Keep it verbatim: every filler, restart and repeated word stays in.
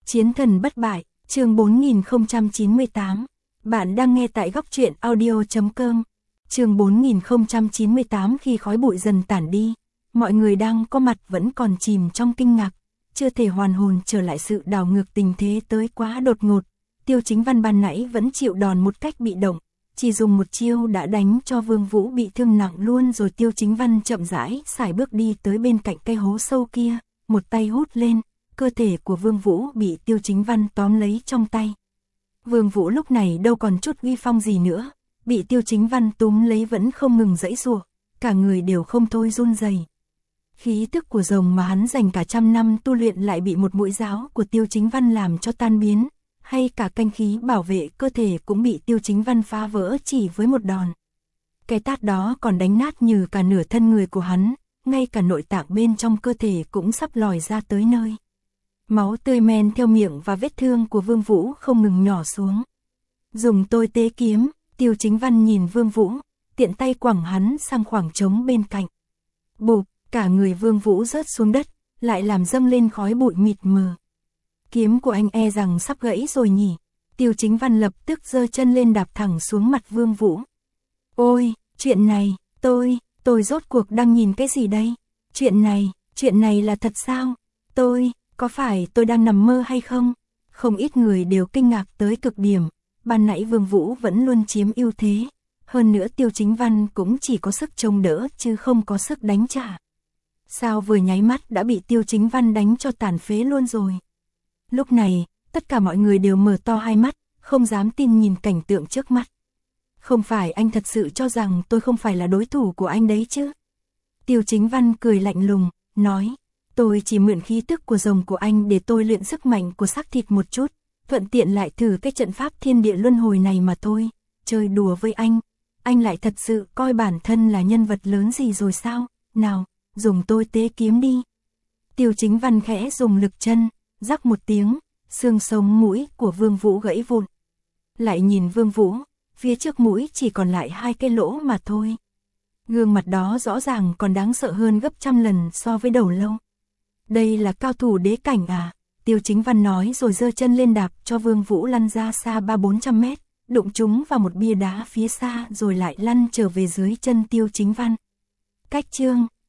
Chiến thần bất bại, chương bốn nghìn không trăm chín mươi tám. Bạn đang nghe tại góc truyện audio chấm com. Chương bốn nghìn không trăm chín mươi tám. Khi khói bụi dần tản đi, mọi người đang có mặt vẫn còn chìm trong kinh ngạc, chưa thể hoàn hồn trở lại sự đảo ngược tình thế tới quá đột ngột. Tiêu Chính Văn ban nãy vẫn chịu đòn một cách bị động, chỉ dùng một chiêu đã đánh cho Vương Vũ bị thương nặng luôn rồi. Tiêu Chính Văn chậm rãi sải bước đi tới bên cạnh cây hố sâu kia, một tay hút lên, cơ thể của Vương Vũ bị Tiêu Chính Văn tóm lấy trong tay. Vương Vũ lúc này đâu còn chút uy phong gì nữa, bị Tiêu Chính Văn túm lấy vẫn không ngừng giãy giụa, cả người đều không thôi run rẩy. Khí tức của rồng mà hắn dành cả trăm năm tu luyện lại bị một mũi giáo của Tiêu Chính Văn làm cho tan biến, hay cả canh khí bảo vệ cơ thể cũng bị Tiêu Chính Văn phá vỡ chỉ với một đòn. Cái tát đó còn đánh nát như cả nửa thân người của hắn, ngay cả nội tạng bên trong cơ thể cũng sắp lòi ra tới nơi. Máu tươi men theo miệng và vết thương của Vương Vũ không ngừng nhỏ xuống. Dùng tôi tế kiếm, Tiêu Chính Văn nhìn Vương Vũ, tiện tay quẳng hắn sang khoảng trống bên cạnh. Bụp, cả người Vương Vũ rớt xuống đất, lại làm dâng lên khói bụi mịt mờ. Kiếm của anh e rằng sắp gãy rồi nhỉ. Tiêu Chính Văn lập tức giơ chân lên đạp thẳng xuống mặt Vương Vũ. Ôi, chuyện này, tôi, tôi rốt cuộc đang nhìn cái gì đây? Chuyện này, chuyện này là thật sao? Tôi, có phải tôi đang nằm mơ hay không? Không ít người đều kinh ngạc tới cực điểm, ban nãy Vương Vũ vẫn luôn chiếm ưu thế. Hơn nữa Tiêu Chính Văn cũng chỉ có sức chống đỡ chứ không có sức đánh trả. Sao vừa nháy mắt đã bị Tiêu Chính Văn đánh cho tàn phế luôn rồi? Lúc này, tất cả mọi người đều mở to hai mắt, không dám tin nhìn cảnh tượng trước mắt. Không phải anh thật sự cho rằng tôi không phải là đối thủ của anh đấy chứ? Tiêu Chính Văn cười lạnh lùng, nói, tôi chỉ mượn khí tức của rồng của anh để tôi luyện sức mạnh của xác thịt một chút, thuận tiện lại thử cái trận pháp thiên địa luân hồi này mà thôi. Chơi đùa với anh, anh lại thật sự coi bản thân là nhân vật lớn gì rồi sao? Nào, dùng tôi tế kiếm đi. Tiêu Chính Văn khẽ dùng lực chân, rắc một tiếng, xương sống mũi của Vương Vũ gãy vụn. Lại nhìn Vương Vũ, phía trước mũi chỉ còn lại hai cái lỗ mà thôi. Gương mặt đó rõ ràng còn đáng sợ hơn gấp trăm lần so với đầu lâu. Đây là cao thủ đế cảnh à? Tiêu Chính Văn nói rồi giơ chân lên đạp cho Vương Vũ lăn ra xa ba bốn trăm mét, đụng trúng vào một bia đá phía xa rồi lại lăn trở về dưới chân Tiêu Chính Văn. Cách chương